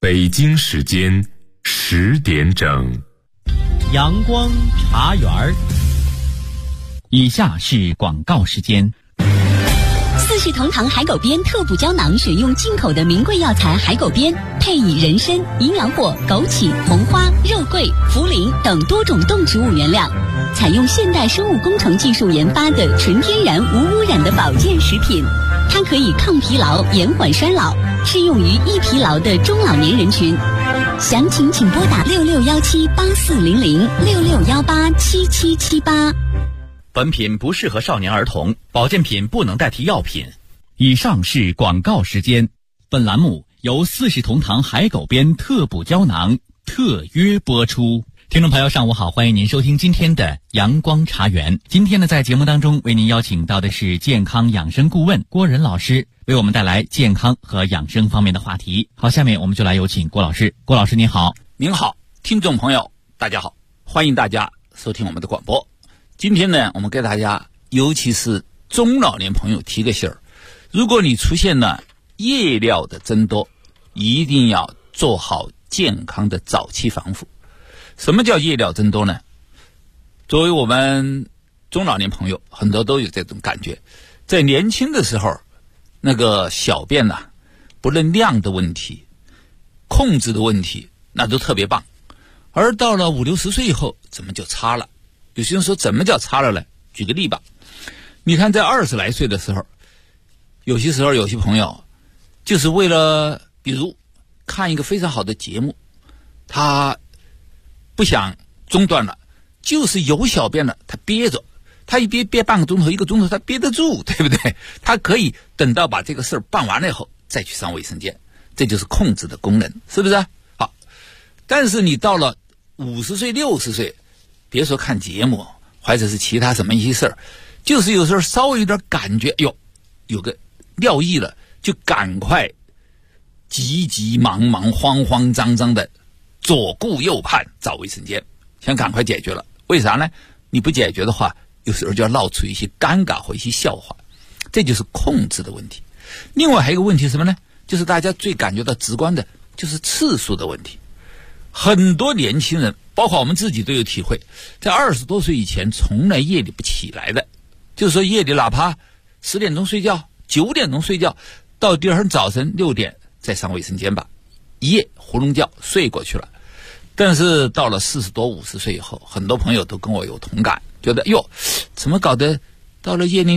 北京时间10点整。 阳光茶园儿。 以下是广告时间。 四世同堂海狗鞭特补胶囊选用进口的名贵药材海狗鞭，配以人参、营养果、枸杞、红花、肉桂、茯苓等多种动植物原料，采用现代生物工程技术研发的纯天然无污染的保健食品。它可以抗疲劳、延缓衰老，适用于易疲劳的中老年人群。详情请拨打6617840066187778。 本品不适合少年儿童，保健品不能代替药品。 以上是广告时间。本栏目由四世同堂海狗鞭特补胶囊特约播出。听众朋友上午好，欢迎您收听今天的阳光茶园。今天呢，在节目当中为您邀请到的是健康养生顾问郭仁老师，为我们带来健康和养生方面的话题。好，下面我们就来有请郭老师。郭老师您好。 您好，听众朋友大家好，欢迎大家收听我们的广播。今天呢，我们给大家尤其是中老年朋友提个醒儿，如果你出现了夜尿的增多，一定要做好健康的早期防护。什么叫夜尿增多呢？作为我们中老年朋友，很多都有这种感觉，在年轻的时候那个小便不论量的问题、控制的问题，那都特别棒，而到了50、60岁以后怎么就差了？有些人说怎么叫差了呢？举个例吧，你看在20来岁的时候，有些时候有些朋友就是为了比如看一个非常好的节目，他不想中断了，就是有小便了他憋着，他一憋半个钟头1个钟头他憋得住，对不对？他可以等到把这个事儿办完了以后再去上卫生间，这就是控制的功能，是不是？好，但是你到了50岁60岁，别说看节目或者是其他什么一些事儿，就是有时候稍微有点感觉有个尿意了，就赶快急急忙忙慌慌张张的左顾右盼找卫生间，想赶快解决了。为啥呢？你不解决的话，有时候就要闹出一些尴尬或一些笑话，这就是控制的问题。另外还有一个问题是什么呢？就是大家最感觉到直观的就是次数的问题。很多年轻人包括我们自己都有体会，在20多岁以前从来夜里不起来的，就是说夜里哪怕10点钟睡觉9点钟睡觉，到第二天早晨6点再上卫生间吧，一夜囫囵觉睡过去了。但是到了40多50岁以后，很多朋友都跟我有同感，觉得怎么搞得到了夜里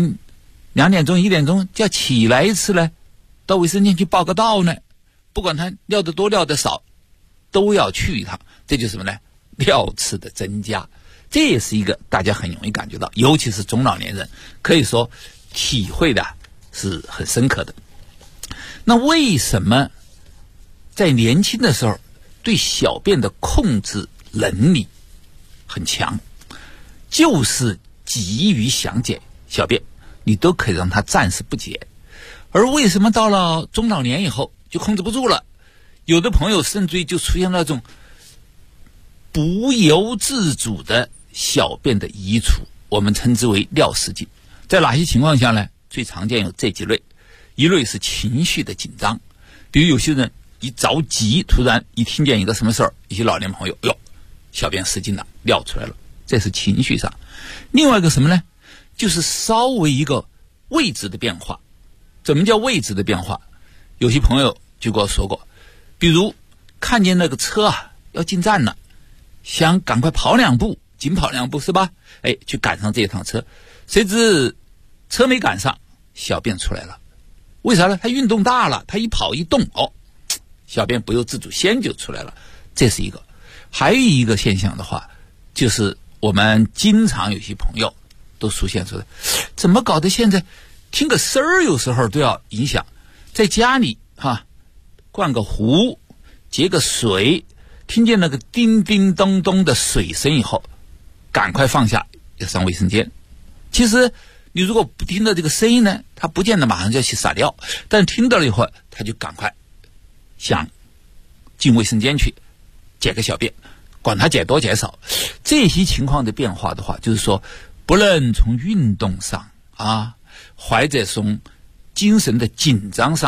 2点钟1点钟就要起来一次呢？到卫生间去报个到呢？不管他尿得多尿得少都要去一趟，这就是什么呢？尿次的增加。这也是一个大家很容易感觉到，尤其是中老年人可以说体会的是很深刻的。那为什么在年轻的时候对小便的控制能力很强，就是急于想解小便，你都可以让它暂时不解。而为什么到了中老年以后就控制不住了？有的朋友甚至于就出现那种不由自主的小便的移除，我们称之为尿失禁。在哪些情况下呢？最常见有这几类。一类是情绪的紧张，比如有些人一着急，突然一听见一个什么事儿，一些老年朋友小便失禁了，尿出来了，这是情绪上。另外一个什么呢？就是稍微一个位置的变化。怎么叫位置的变化？有些朋友就跟我说过，比如看见那个车要进站了，想赶快跑2步，紧跑2步是吧？去赶上这趟车，谁知车没赶上，小便出来了。为啥呢？他运动大了，他一跑一动小便不由自主先就出来了，这是一个。还有一个现象的话，就是我们经常有些朋友都出现说的，怎么搞得现在听个声儿有时候都要影响。在家里灌个壶接个水，听见那个叮叮咚咚的水声以后，赶快放下要上卫生间。其实你如果不听到这个声音呢，他不见得马上就要去撒尿，但听到了以后他就赶快想进卫生间去解个小便，管他解多解少。这些情况的变化的话，就是说不论从运动上或者从精神的紧张上，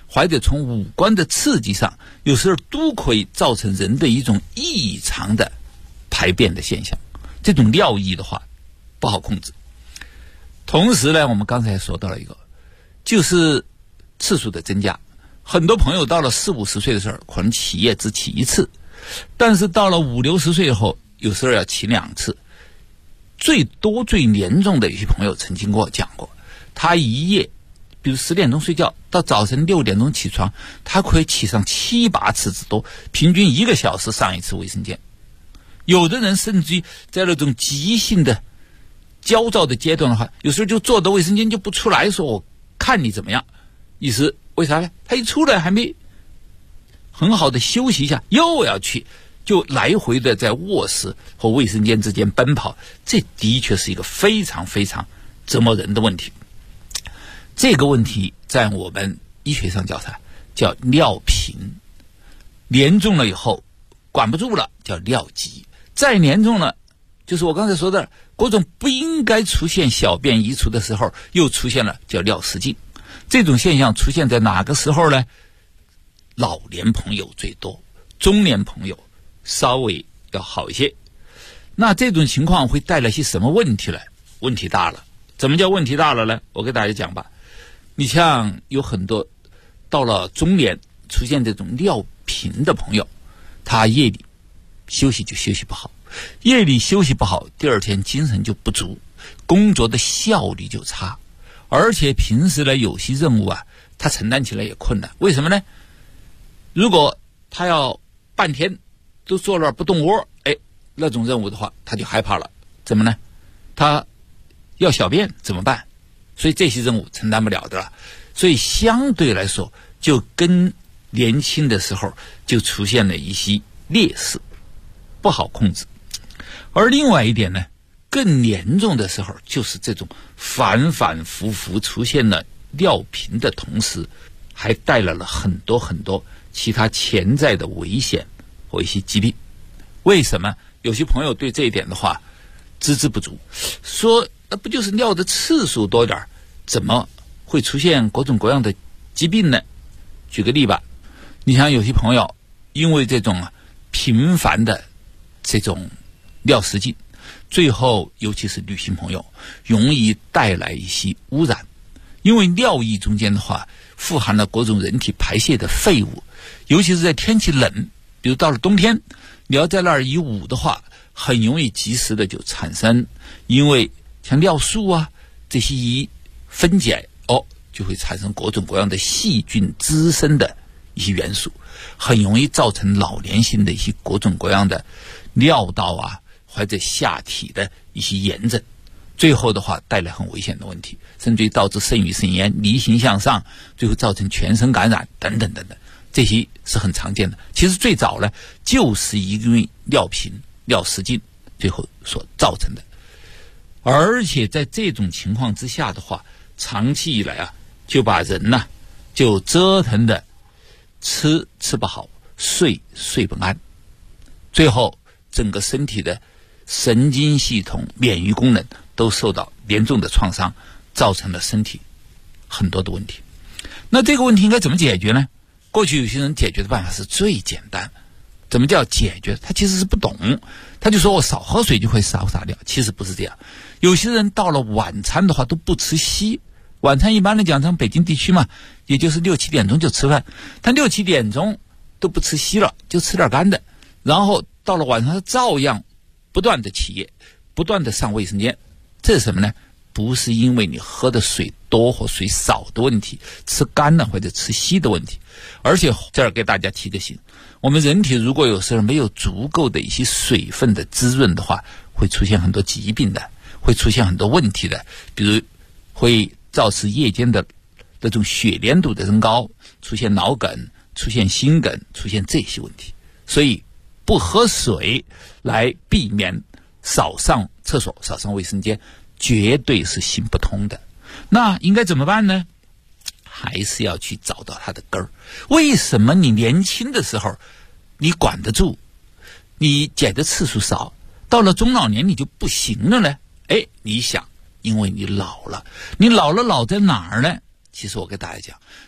或者从五官的刺激上，有时候都可以造成人的一种异常的排便的现象。这种尿意的话不好控制。同时呢，我们刚才说到了一个，就是次数的增加。很多朋友到了40-50岁的时候，可能起夜只起1次，但是到了50-60岁以后，有时候要起2次。最多最严重的有些朋友曾经跟我讲过，他一夜比如10点钟睡觉到早晨6点钟起床，他可以起上7-8次之多，平均1个小时上一次卫生间。有的人甚至于在那种急性的焦躁的阶段的话，有时候就坐到卫生间就不出来，说我看你怎么样。意思为啥呢？他一出来还没很好的休息一下，又要去，就来回的在卧室和卫生间之间奔跑，这的确是一个非常非常折磨人的问题。这个问题在我们医学上叫啥？叫尿频。严重了以后管不住了叫尿急，再严重了就是我刚才说的各种不应该出现小便移除的时候又出现了叫尿失禁。这种现象出现在哪个时候呢？老年朋友最多，中年朋友稍微要好一些。那这种情况会带来些什么问题呢？问题大了。怎么叫问题大了呢？我给大家讲吧。你像有很多到了中年出现这种尿频的朋友，他夜里休息就休息不好，夜里休息不好，第二天精神就不足，工作的效率就差，而且平时呢有些任务啊他承担起来也困难。为什么呢？如果他要半天都坐那儿不动窝，那种任务的话他就害怕了。怎么呢？他要小便怎么办？所以这些任务承担不了的了。所以相对来说就跟年轻的时候就出现了一些劣势，不好控制。而另外一点呢，更严重的时候就是这种反反复复出现了尿频的同时，还带来了很多很多其他潜在的危险和一些疾病。为什么有些朋友对这一点的话知之不足，说那不就是尿的次数多点，怎么会出现各种各样的疾病呢？举个例吧，你像有些朋友因为这种频繁的这种尿失禁，最后尤其是女性朋友容易带来一些污染。因为尿液中间的话富含了各种人体排泄的废物，尤其是在天气冷，比如到了冬天，你要在那儿一捂的话，很容易及时的就产生，因为像尿素啊这些一分解就会产生各种各样的细菌滋生的一些元素，很容易造成老年性的一些各种各样的尿道啊或者下体的一些炎症，最后的话带来很危险的问题，甚至于导致肾盂肾炎、离心向上，最后造成全身感染等等等等，这些是很常见的。其实最早呢就是因为尿频、尿失禁最后所造成的。而且在这种情况之下的话，长期以来就把人就折腾的吃不好，睡不安，最后整个身体的神经系统、免疫功能都受到严重的创伤，造成了身体很多的问题。那这个问题应该怎么解决呢？过去有些人解决的办法是最简单。怎么叫解决？他其实是不懂，他就说我少喝水就会少撒尿，其实不是这样。有些人到了晚餐的话都不吃稀，晚餐一般来讲像北京地区嘛，也就是6-7点钟就吃饭，他6-7点钟都不吃稀了，就吃点干的，然后到了晚上照样不断的起夜，不断的上卫生间。这是什么呢？不是因为你喝的水多或水少的问题，吃干了或者吃稀的问题。而且这儿给大家提个醒，我们人体如果有时候没有足够的一些水分的滋润的话，会出现很多疾病的，会出现很多问题的，比如会造成夜间的那种血粘度的增高，出现脑梗，出现心梗，出现这些问题。所以不喝水来避免少上厕所、少上卫生间，绝对是行不通的。那应该怎么办呢？还是要去找到它的根儿。为什么你年轻的时候你管得住，你解的次数少，到了中老年你就不行了呢？你想，因为你老了。你老了老在哪儿呢？其实我给大家讲，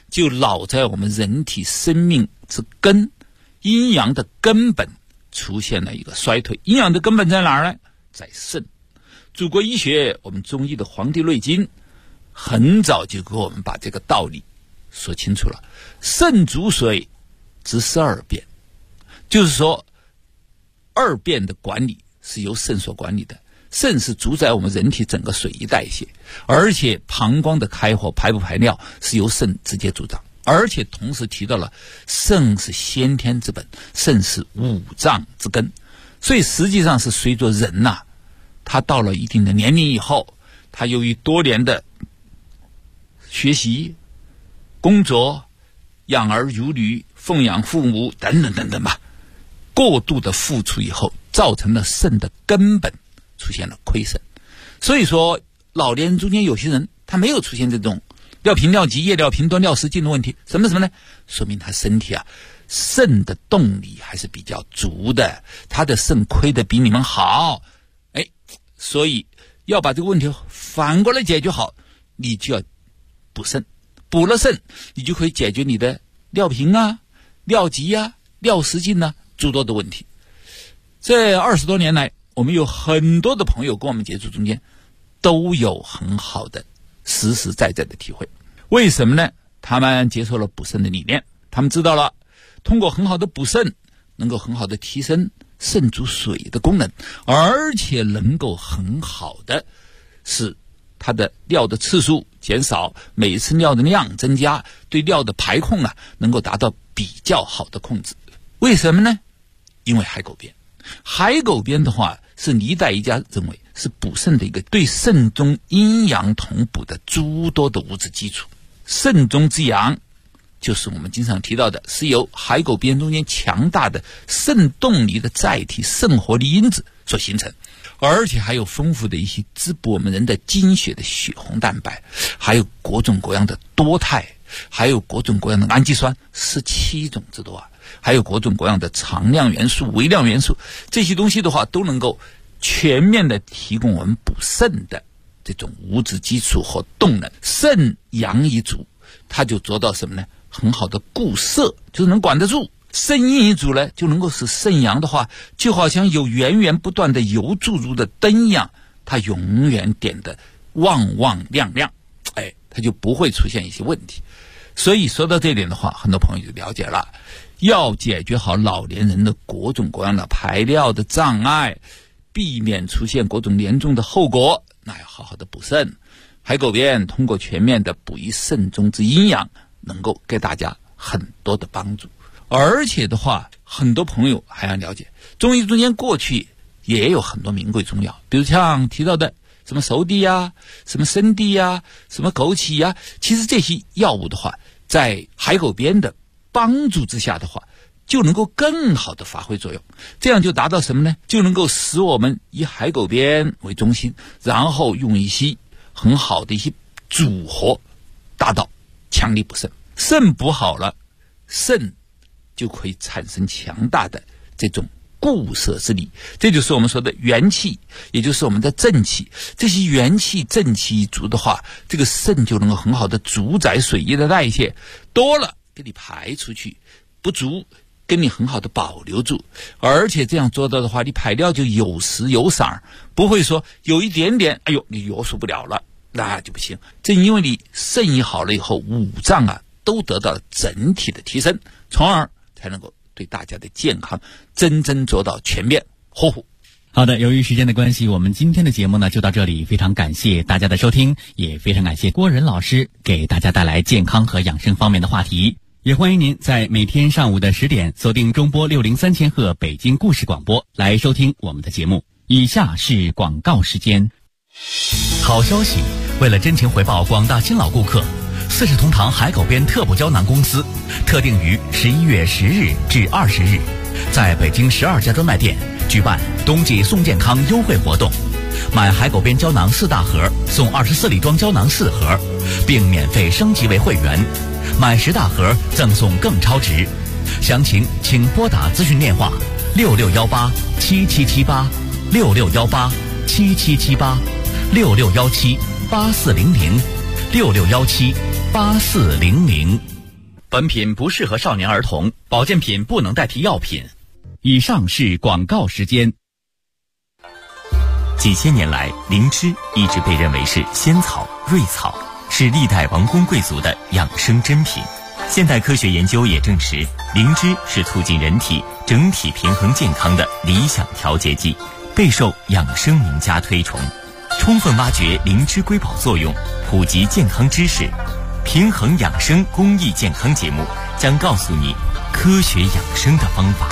就老在我们人体生命之根，阴阳的根本出现了一个衰退。阴阳的根本在哪儿呢？在肾。祖国医学，我们中医的《黄帝内经》很早就给我们把这个道理说清楚了。肾主水，之十二变，就是说二变的管理是由肾所管理的。肾是主宰我们人体整个水液代谢，而且膀胱的开合、排不排尿是由肾直接主掌，而且同时提到了肾是先天之本，肾是五脏之根。所以实际上是随着人他到了一定的年龄以后，他由于多年的学习、工作、养儿育女、奉养父母等等等等吧，过度的付出以后，造成了肾的根本出现了亏损。所以说老年人中间有些人他没有出现这种尿频、尿急、夜尿频多、尿失禁的问题，什么呢？说明他身体肾的动力还是比较足的，他的肾亏得比你们好。所以要把这个问题反过来解决好，你就要补肾。补了肾，你就可以解决你的尿频尿急尿失禁诸多的问题。这20多年来，我们有很多的朋友跟我们接触中间都有很好的实实在在的体会。为什么呢？他们接受了补肾的理念，他们知道了通过很好的补肾能够很好的提升肾主水的功能，而且能够很好的使它的尿的次数减少，每一次尿的量增加，对尿的排控能够达到比较好的控制。为什么呢？因为海狗鞭。海狗鞭的话是历代医家认为是补肾的一个对肾中阴阳同补的诸多的物质基础。肾中之阳就是我们经常提到的，是由海狗鞭中间强大的肾动力的载体肾活力因子所形成，而且还有丰富的一些滋补我们人的精血的血红蛋白，还有各种各样的多肽，还有各种各样的氨基酸17种之多还有各种各样的常量元素、微量元素，这些东西的话都能够全面的提供我们补肾的这种物质基础和动能。肾阳一足，它就做到什么呢？很好的固摄，就是能管得住。肾阴一足呢，就能够使肾阳的话就好像有源源不断的油注入的灯一样，它永远点得旺旺亮亮，它就不会出现一些问题。所以说到这点的话，很多朋友就了解了，要解决好老年人的各种各样的排尿的障碍，避免出现各种严重的后果，那要好好的补肾。海狗鞭通过全面的补益肾中之阴阳，能够给大家很多的帮助。而且的话，很多朋友还要了解，中医中间过去也有很多名贵中药，比如像提到的什么熟地什么生地什么枸杞其实这些药物的话，在海狗鞭的帮助之下的话，就能够更好的发挥作用。这样就达到什么呢？就能够使我们以海狗鞭为中心，然后用一些很好的一些组合，达到强力补肾。肾补好了，肾就可以产生强大的这种固摄之力，这就是我们说的元气，也就是我们的正气。这些元气正气一足的话，这个肾就能够很好的主宰水液的代谢，多了给你排出去，不足给你很好的保留住。而且这样做到的话，你排尿就有时有色，不会说有一点点你约束不了了，那就不行。正因为你肾一好了以后，五脏都得到了整体的提升，从而才能够对大家的健康真正做到全面呵护。 好的，由于时间的关系，我们今天的节目呢就到这里，非常感谢大家的收听，也非常感谢郭仁老师给大家带来健康和养生方面的话题。也欢迎您在每天上午的10点锁定中波603千赫北京故事广播来收听我们的节目。以下是广告时间。好消息，为了真情回报广大新老顾客，4世同堂海狗鞭特补胶囊公司特定于11月10日至20日，在北京12家专卖店举办冬季送健康优惠活动，买海狗鞭胶囊4大盒送24粒装胶囊4盒，并免费升级为会员，买10大盒赠送更超值。详情请拨打咨询电话66187778661877786617840066178400。 本品不适合少年儿童，保健品不能代替药品。 以上是广告时间。 几千年来，灵芝一直被认为是仙草、瑞草，是历代王公贵族的养生珍品。现代科学研究也证实，灵芝是促进人体整体平衡健康的理想调节剂，备受养生名家推崇。充分挖掘灵芝瑰宝作用，普及健康知识，平衡养生公益健康节目将告诉你科学养生的方法。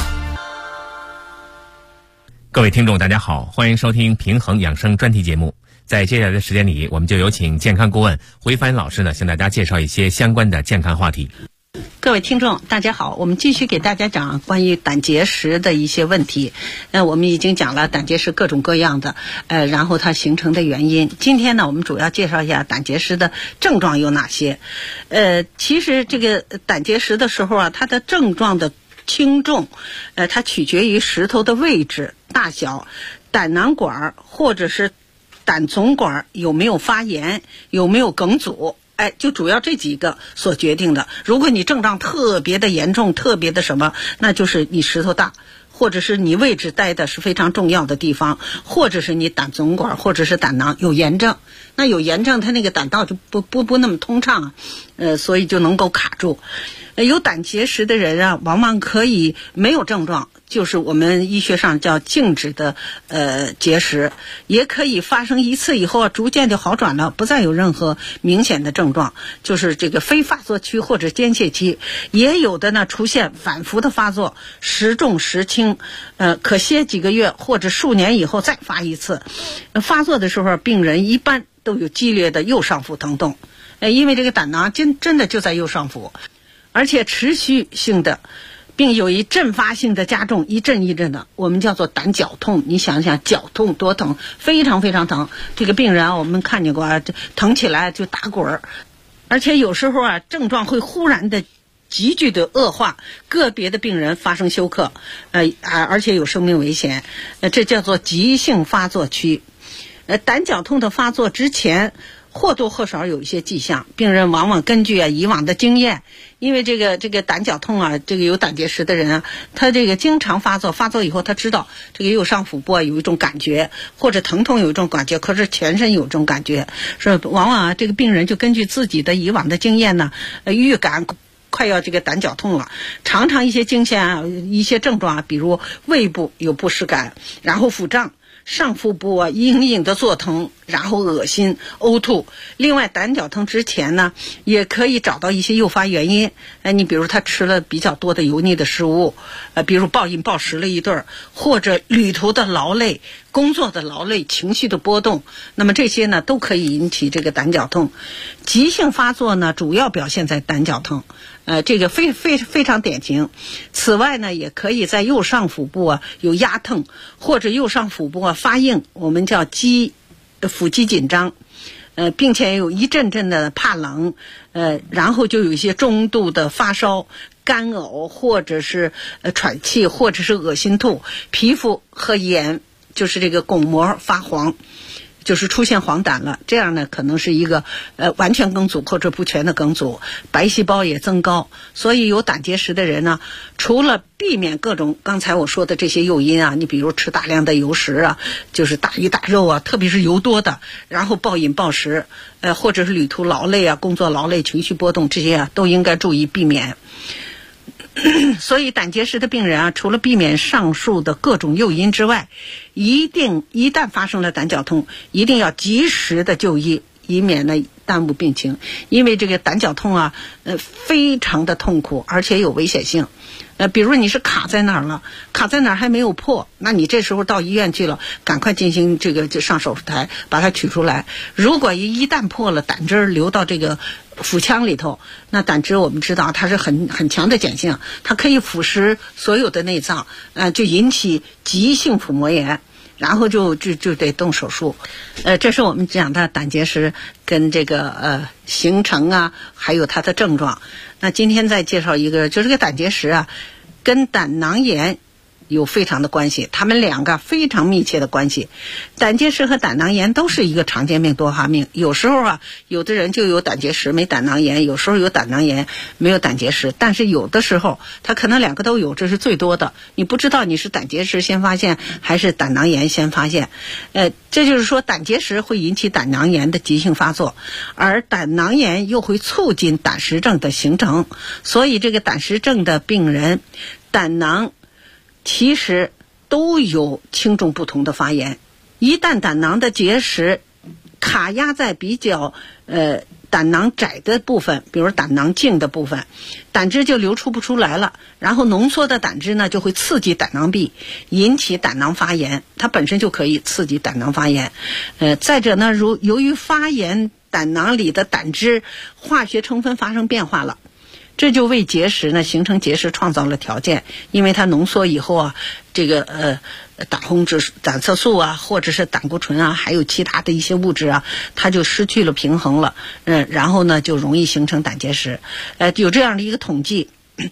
各位听众大家好，欢迎收听平衡养生专题节目。在接下来的时间里，我们就有请健康顾问回帆老师呢，向大家介绍一些相关的健康话题。 各位听众大家好，我们继续给大家讲关于胆结石的一些问题。我们已经讲了胆结石各种各样的然后它形成的原因。今天呢，我们主要介绍一下胆结石的症状有哪些。其实这个胆结石的时候啊，它的症状的轻重它取决于石头的位置、大小、胆囊管或者是胆总管有没有发炎，有没有梗阻，就主要这几个所决定的。如果你症状特别的严重，特别的什么，那就是你石头大，或者是你位置待的是非常重要的地方，或者是你胆总管或者是胆囊有炎症。那有炎症，它那个胆道就不那么通畅所以就能够卡住。有胆结石的人啊，往往可以没有症状，就是我们医学上叫静止的结石，也可以发生一次以后逐渐就好转了，不再有任何明显的症状，就是这个非发作期或者间歇期。也有的呢出现反复的发作，时重时轻，可歇几个月或者数年以后再发一次。发作的时候，病人一般都有激烈的右上腹疼痛，因为这个胆囊真的就在右上腹，而且持续性的，并有一阵发性的加重，一阵一阵的，我们叫做胆绞痛。你想想绞痛多疼，非常非常疼。这个病人啊，我们看见过啊，疼起来就打滚儿，而且有时候啊，症状会忽然的急剧的恶化，个别的病人发生休克，而且有生命危险，这叫做急性发作区。胆绞痛的发作之前或多或少有一些迹象，病人往往根据以往的经验，因为这个胆绞痛啊，这个有胆结石的人啊，他这个经常发作以后，他知道这个右上腹部啊有一种感觉，或者疼痛有一种感觉，可是全身有一种感觉，是往往啊这个病人就根据自己的以往的经验呢，预感快要这个胆绞痛了，常常一些惊现啊，一些症状啊，比如胃部有不适感，然后腹胀。上腹部啊隐隐的作疼，然后恶心呕吐。另外胆绞痛之前呢，也可以找到一些诱发原因。你比如他吃了比较多的油腻的食物，比如暴饮暴食了一顿，或者旅途的劳累、工作的劳累、情绪的波动，那么这些呢都可以引起这个胆绞痛。急性发作呢，主要表现在胆绞痛。这个非常典型。此外呢，也可以在右上腹部啊有压痛，或者右上腹部啊发硬，我们叫腹肌紧张，并且有一阵阵的怕冷，然后就有一些中度的发烧、干呕，或者是喘气，或者是恶心吐，皮肤和眼就是这个巩膜发黄。就是出现黄疸了，这样呢可能是一个完全梗阻或者不全的梗阻，白细胞也增高。所以有胆结石的人呢，除了避免各种刚才我说的这些诱因啊，你比如吃大量的油食啊，就是大鱼大肉啊，特别是油多的，然后暴饮暴食，或者是旅途劳累啊，工作劳累、情绪波动，这些啊都应该注意避免。所以胆结石的病人啊，除了避免上述的各种诱因之外，一旦发生了胆绞痛，一定要及时的就医，以免呢耽误病情。因为这个胆绞痛啊，非常的痛苦，而且有危险性。比如你是卡在哪儿了，卡在哪儿还没有破，那你这时候到医院去了，赶快进行就上手术台把它取出来。如果一旦破了，胆汁流到这个腹腔里头，那胆汁我们知道它是很强的碱性，它可以腐蚀所有的内脏，就引起急性腹膜炎，然后就得动手术。这是我们讲的胆结石跟这个形成啊，还有它的症状。那今天再介绍一个，就是这个胆结石啊，跟胆囊炎有非常的关系，它们两个非常密切的关系。胆结石和胆囊炎都是一个常见病多发病，有时候啊，有的人就有胆结石没胆囊炎，有时候有胆囊炎没有胆结石，但是有的时候他可能两个都有，这是最多的。你不知道你是胆结石先发现还是胆囊炎先发现。这就是说胆结石会引起胆囊炎的急性发作，而胆囊炎又会促进胆石症的形成，所以这个胆石症的病人胆囊其实都有轻重不同的发炎。一旦胆囊的结石卡压在比较胆囊窄的部分，比如胆囊径的部分，胆汁就流出不出来了，然后浓缩的胆汁呢就会刺激胆囊壁，引起胆囊发炎，它本身就可以刺激胆囊发炎。再者呢，由于发炎胆囊里的胆汁化学成分发生变化了，这就为结石呢形成结石创造了条件。因为它浓缩以后啊，这个胆红质、胆色素啊，或者是胆固醇啊，还有其他的一些物质啊，它就失去了平衡了，然后呢就容易形成胆结石。有这样的一个统计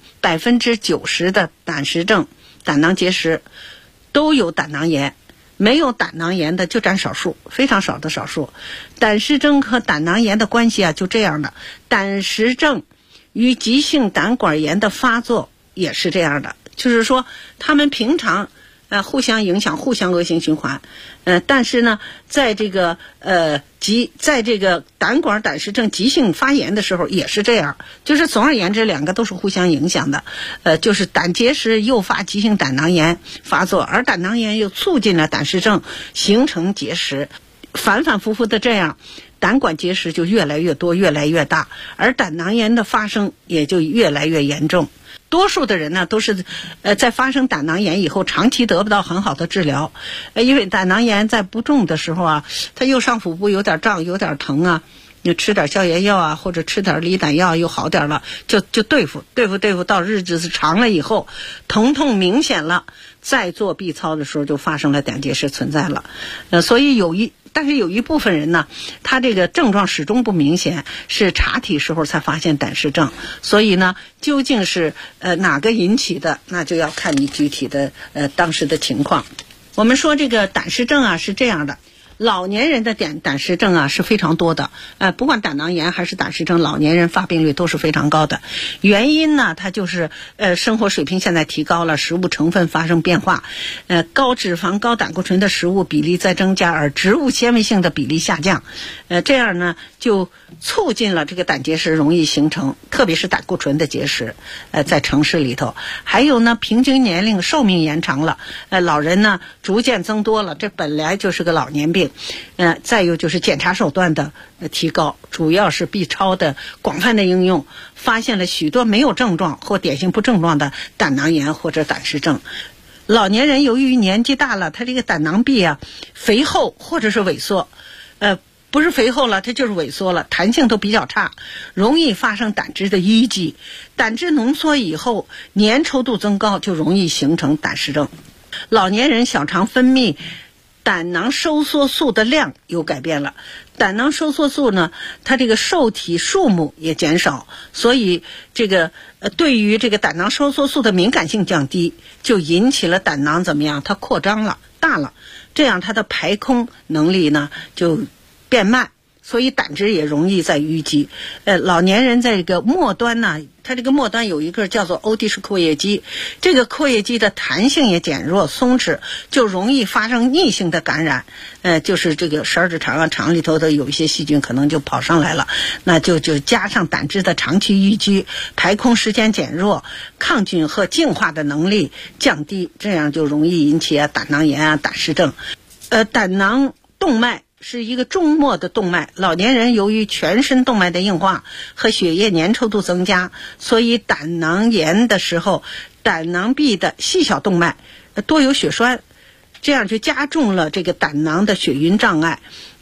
，90%的胆石症、胆囊结石都有胆囊炎，没有胆囊炎的就占少数，非常少的少数。胆石症和胆囊炎的关系啊就这样的，胆石症与急性胆管炎的发作也是这样的，就是说他们平常互相影响，互相恶性循环。但是呢，在这个在这个胆管胆石症急性发炎的时候也是这样，就是总而言之两个都是互相影响的。就是胆结石诱发急性胆囊炎发作，而胆囊炎又促进了胆石症形成结石，反反复复的这样，胆管结石就越来越多，越来越大，而胆囊炎的发生也就越来越严重。多数的人呢都是在发生胆囊炎以后长期得不到很好的治疗，因为胆囊炎在不重的时候啊，它右上腹部有点胀有点疼啊，你吃点消炎药啊，或者吃点利胆药又好点了，就对付到日子长了以后，疼痛明显了，再做 B 超的时候就发生了胆结石存在了。所以但是有一部分人呢，他这个症状始终不明显，是查体时候才发现胆石症。所以呢，究竟是哪个引起的，那就要看你具体的当时的情况。我们说这个胆石症啊是这样的，老年人的胆石症啊是非常多的，不管胆囊炎还是胆石症，老年人发病率都是非常高的。原因呢，它就是生活水平现在提高了，食物成分发生变化，高脂肪高胆固醇的食物比例在增加，而植物纤维性的比例下降，这样呢就促进了这个胆结石容易形成，特别是胆固醇的结石。在城市里头，还有呢平均年龄寿命延长了，老人呢逐渐增多了，这本来就是个老年病。再有就是检查手段的提高，主要是 B 超的广泛的应用，发现了许多没有症状或典型不症状的胆囊炎或者胆石症。老年人由于年纪大了，他这个胆囊壁啊肥厚或者是萎缩，不是肥厚了，它就是萎缩了，弹性都比较差，容易发生胆汁的淤积，胆汁浓缩以后粘稠度增高，就容易形成胆石症。老年人小肠分泌胆囊收缩素的量有改变了，胆囊收缩素呢，它这个受体数目也减少，所以这个对于这个胆囊收缩素的敏感性降低，就引起了胆囊怎么样？它扩张了，大了，这样它的排空能力呢就变慢，所以胆汁也容易在淤积。老年人在这个末端呢，它这个末端有一个叫做欧蒂氏括约肌，这个括约肌的弹性也减弱松弛，就容易发生逆性的感染。就是这个十二指肠啊，肠里头的有一些细菌可能就跑上来了，那就加上胆汁的长期淤积，排空时间减弱，抗菌和净化的能力降低，这样就容易引起胆囊炎啊、胆石症。胆囊动脉是一个终末的动脉，老年人由于全身动脉的硬化和血液粘稠度增加，所以胆囊炎的时候，胆囊壁的细小动脉多有血栓，这样就加重了这个胆囊的血晕障碍，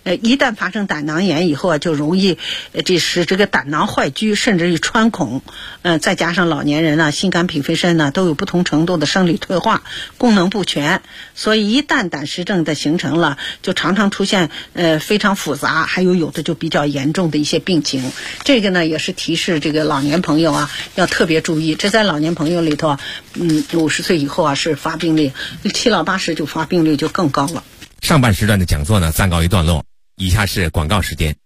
一旦发生胆囊炎以后啊，就容易使这个胆囊坏疽，甚至于穿孔。再加上老年人呢，心肝脾肺肾呢都有不同程度的生理退化，功能不全，所以一旦胆石症的形成了，就常常出现非常复杂，还有的就比较严重的一些病情。这个呢也是提示这个老年朋友啊要特别注意。这在老年朋友里头啊，50岁以后啊是发病率7老80就发病率就更高了。 上半时段的讲座呢暂告一段落，以下是广告时间。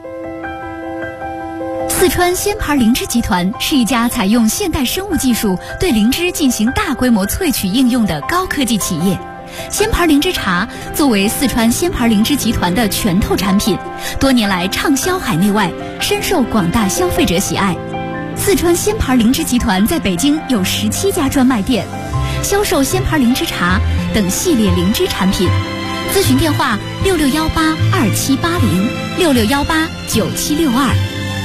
四川仙牌灵芝集团是一家采用现代生物技术对灵芝进行大规模萃取应用的高科技企业。仙牌灵芝茶作为四川仙牌灵芝集团的拳头产品，多年来畅销海内外，深受广大消费者喜爱。四川仙牌灵芝集团在北京有17家专卖店，销售仙牌灵芝茶等系列灵芝产品。咨询电话66182780，66189762。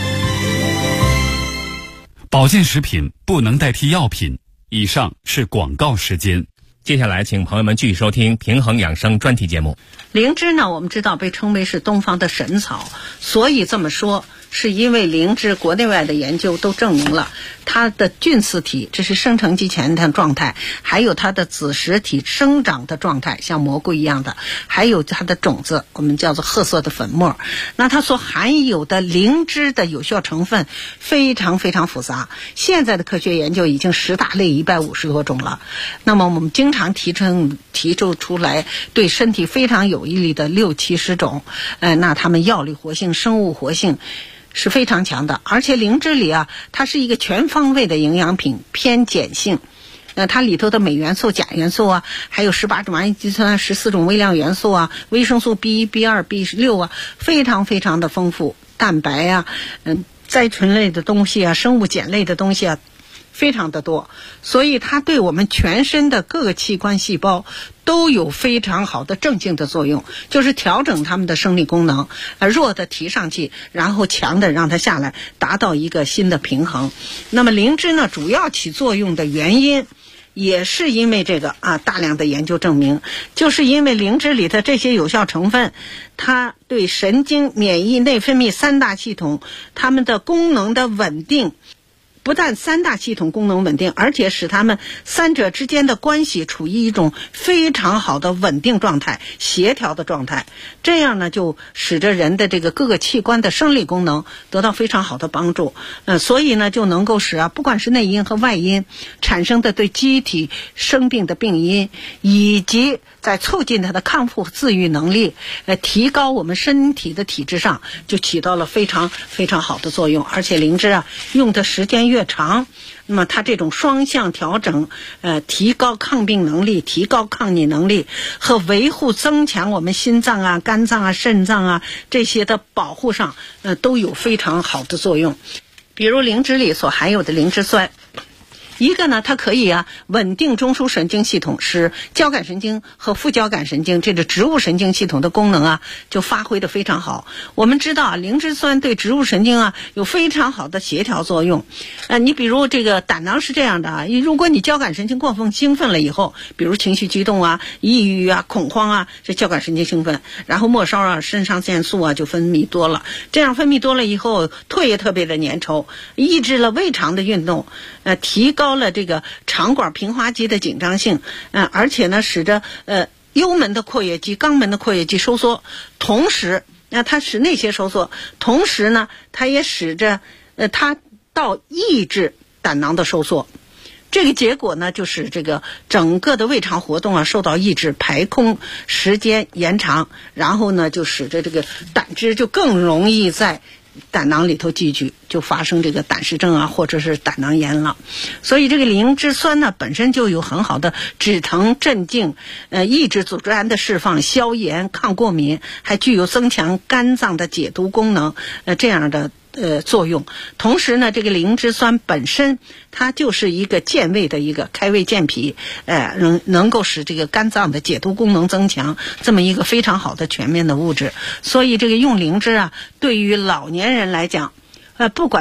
保健食品不能代替药品。以上是广告时间。 接下来请朋友们继续收听平衡养生专题节目。 灵芝呢，我们知道被称为是东方的神草，所以这么说是因为灵芝国内外的研究都证明了它的菌丝体，这是生成期前的状态，还有它的子实体生长的状态，像蘑菇一样的，还有它的种子，我们叫做褐色的粉末。那它所含有的灵芝的有效成分非常非常复杂，现在的科学研究已经10大类150多种了。那么我们经常提出出来对身体非常有益的60-70种，那它们药理活性、生物活性是非常强的。而且灵芝里啊，它是一个全方位的营养品，偏碱性。它里头的镁元素、钾元素啊，还有18种氨基酸、14种微量元素啊，维生素 B1、B2、B6 啊，非常非常的丰富。蛋白啊，甾醇类的东西啊，生物碱类的东西啊，非常的多，所以它对我们全身的各个器官细胞都有非常好的正性的作用，就是调整它们的生理功能，弱的提上去，然后强的让它下来，达到一个新的平衡。那么灵芝呢，主要起作用的原因也是因为这个大量的研究证明，就是因为灵芝里的这些有效成分，它对神经、免疫、内分泌3大系统它们的功能的稳定，不但3大系统功能稳定，而且使它们3者之间的关系处于一种非常好的稳定状态、协调的状态。这样呢，就使得人的这个各个器官的生理功能得到非常好的帮助。所以呢，就能够使不管是内因和外因产生的对机体生病的病因，以及在促进它的康复自愈能力，提高我们身体的体质上，就起到了非常非常好的作用。而且灵芝用的时间越长，那么它这种双向调整，提高抗病能力、提高抗逆能力和维护、增强我们心脏啊、肝脏啊、肾脏啊这些的保护上，都有非常好的作用。比如灵芝里所含有的灵芝酸，一个呢，它可以稳定中枢神经系统，使交感神经和副交感神经这个植物神经系统的功能就发挥得非常好。我们知道灵芝酸对植物神经有非常好的协调作用。你比如这个胆囊是这样的如果你交感神经过分兴奋了以后，比如情绪激动抑郁恐慌这交感神经兴奋，然后末梢肾上腺素就分泌多了，这样分泌多了以后，唾液特别的粘稠，抑制了胃肠的运动，提高了这个肠管平滑肌的紧张性，而且呢，使得幽门的括约肌、肛门的括约肌收缩，同时它使那些收缩，同时呢，它也使着它到抑制胆囊的收缩。这个结果呢，就是这个整个的胃肠活动受到抑制，排空时间延长，然后呢，就使得这个胆汁就更容易在胆囊里头积聚，就发生这个胆石症或者是胆囊炎了。所以这个灵芝酸呢，本身就有很好的止疼、镇静、抑制组织胺的释放、消炎、抗过敏，还具有增强肝脏的解毒功能，这样的作用。同时呢，这个灵芝酸本身它就是一个健胃的一个开胃健脾，能够使这个肝脏的解毒功能增强，这么一个非常好的全面的物质。所以这个用灵芝对于老年人来讲，不管